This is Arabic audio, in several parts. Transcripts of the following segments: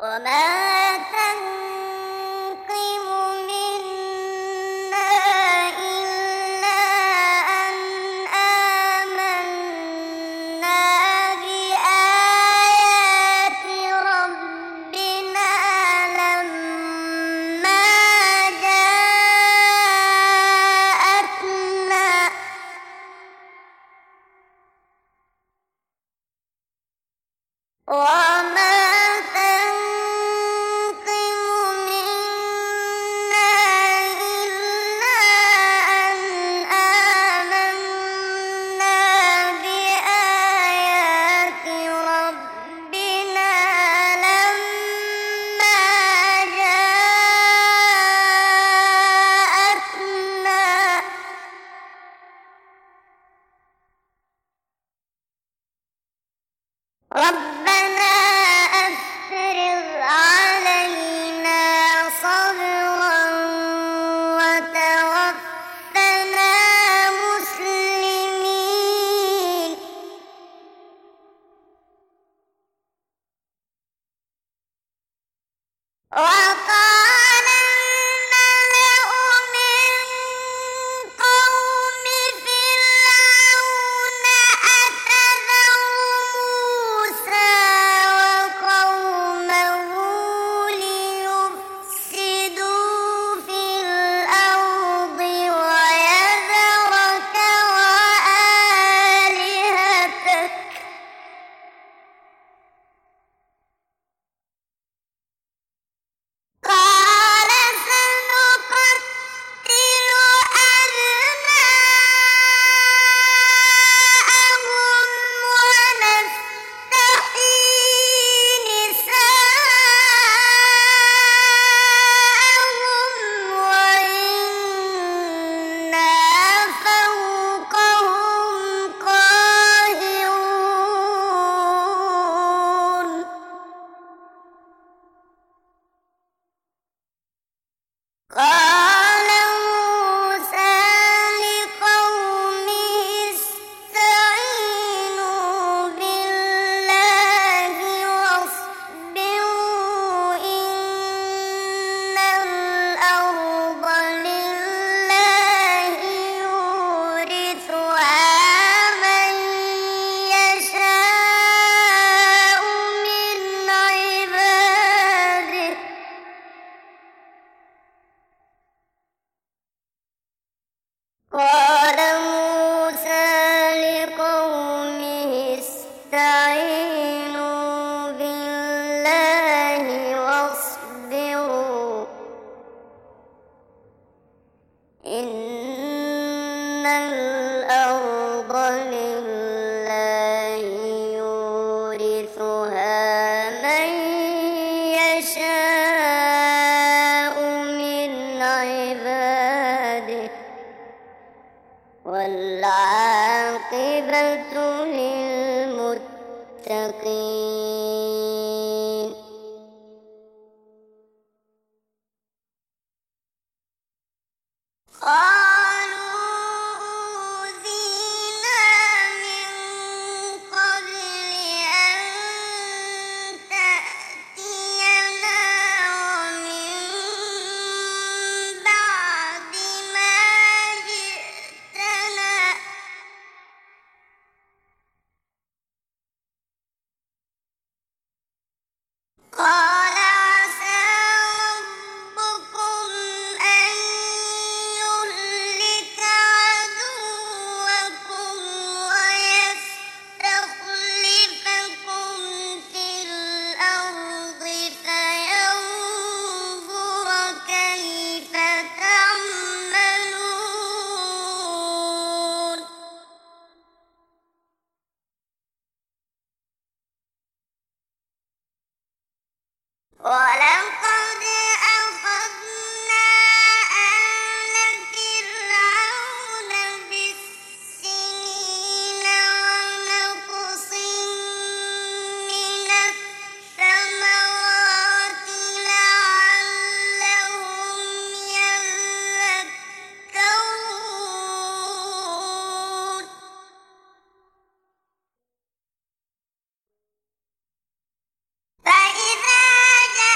وما تنقم منا إلا أن آمنا بآيات ربنا لما جاءتنا وما تنقم منا إلا أن آمنا بآيات ربنا لما جاءتنا ربنا أفرغ علينا صبرا وتوفنا مسلمين وقال الملأ من قوم فرعون أتذر موسى وقومه ليفسدوا في الأرض ويذرك وآلهتك قال سنقتل أبناءهم ونستحيي نساءهم وإنا فوقهم قاهرون قال موسى لقومه استعينوا بالله واصبروا إن الأرض لله يورثها من يشاء من عباده قال موسى لقومه استعينوا بالله واصبروا إن الأرض لله يورثها من يشاء من عباده والعاقبة للمتقين قالوا أوذينا من قبل أن تأتينا ومن بعد ما جئتنا قال عسى ربكم أن يهلك عدوكم ويستخلفكم في الأرض فينظر كيف تعملون ولقد أخذنا آل فرعون بالسنين ونقص من الثمرات لعلهم يذكرون فإذا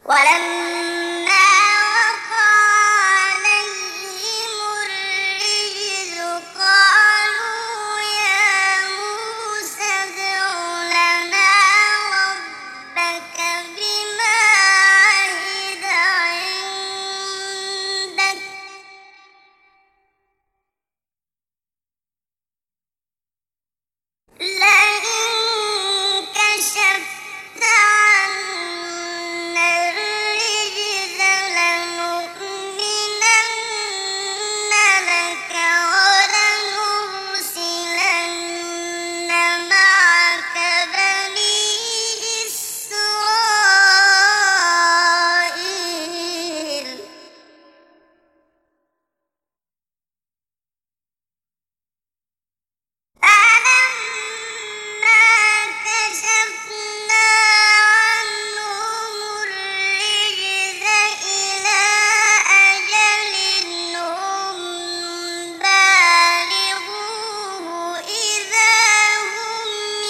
ولما وقع عليهم الرجز قالوا يا موسى ادع لنا ربك بما عهد عندك لئن كشفت عنا الرجز لنؤمنن لك ولنرسلن معك بني إسرائيل فلما كشفنا عنهم الرجز إلى أجل هم بالغوه إذا هم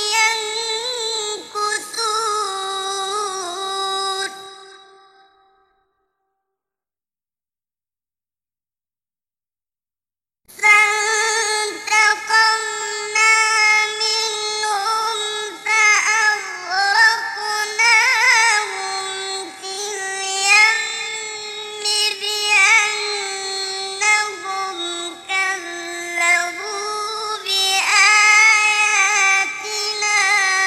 ينكثون فانتقمنا منهم فأغرقناهم في اليم بأنهم كذبوا بآياتنا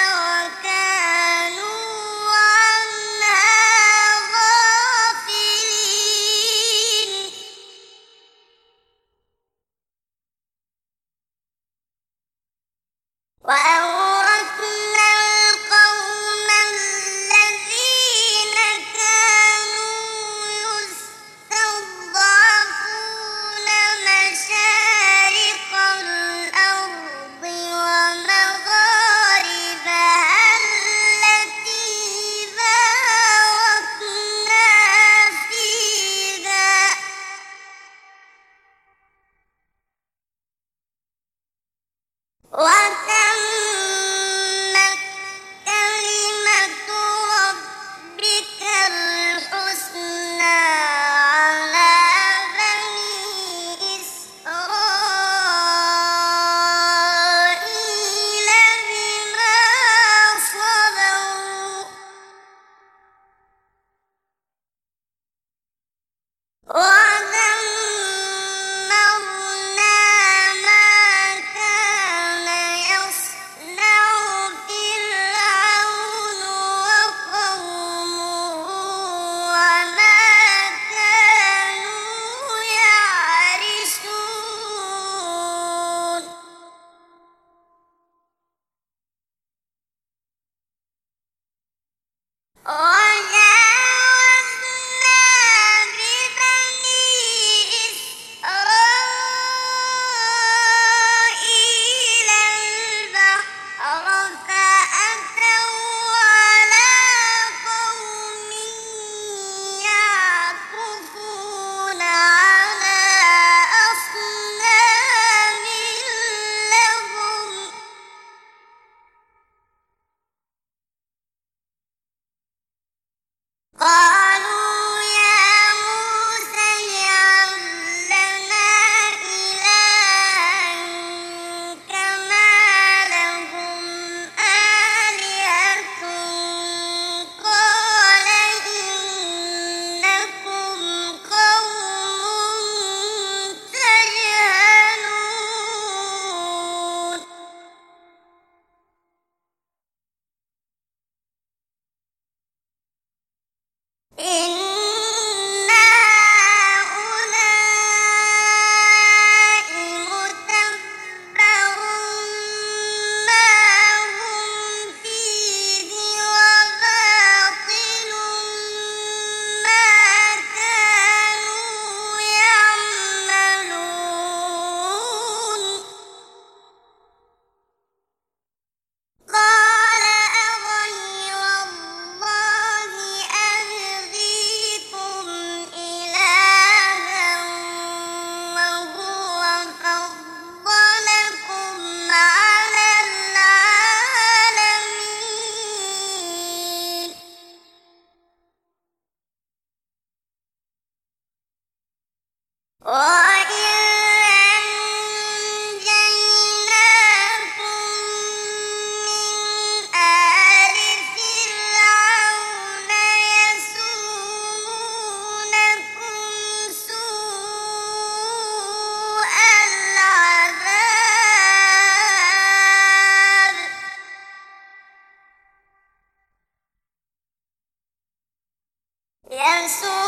وكانوا عنها غافلين وأورثنا القوم الذين كانوا يستضعفون مشارق الأرض ومغاربها التي باركنا فيها وتمت كلمة ربك الحسنى على بني إسرائيل بما صبروا ودمرنا ما كان يصنع فرعون وقومه وما كانوا يعرشون وجاوزنا ببني إسرائيل البحر فأتوا على قوم يعكفون على أصنام لهم قالوا يا موسى اجعل لنا إلها كما لهم آلهة قال إنكم قوم تجهلون إن هؤلاء متبر ما هم فيه وباطل ما كانوا يعملون قال أغير الله أبغي وَإِذْ أَنجَيْنَاكُم مِّنْ آلِ فِرْعَوْنَ يَسُومُونَكُمْ سُوءَ الْعَذَابِ يَسُومُونَكُمْ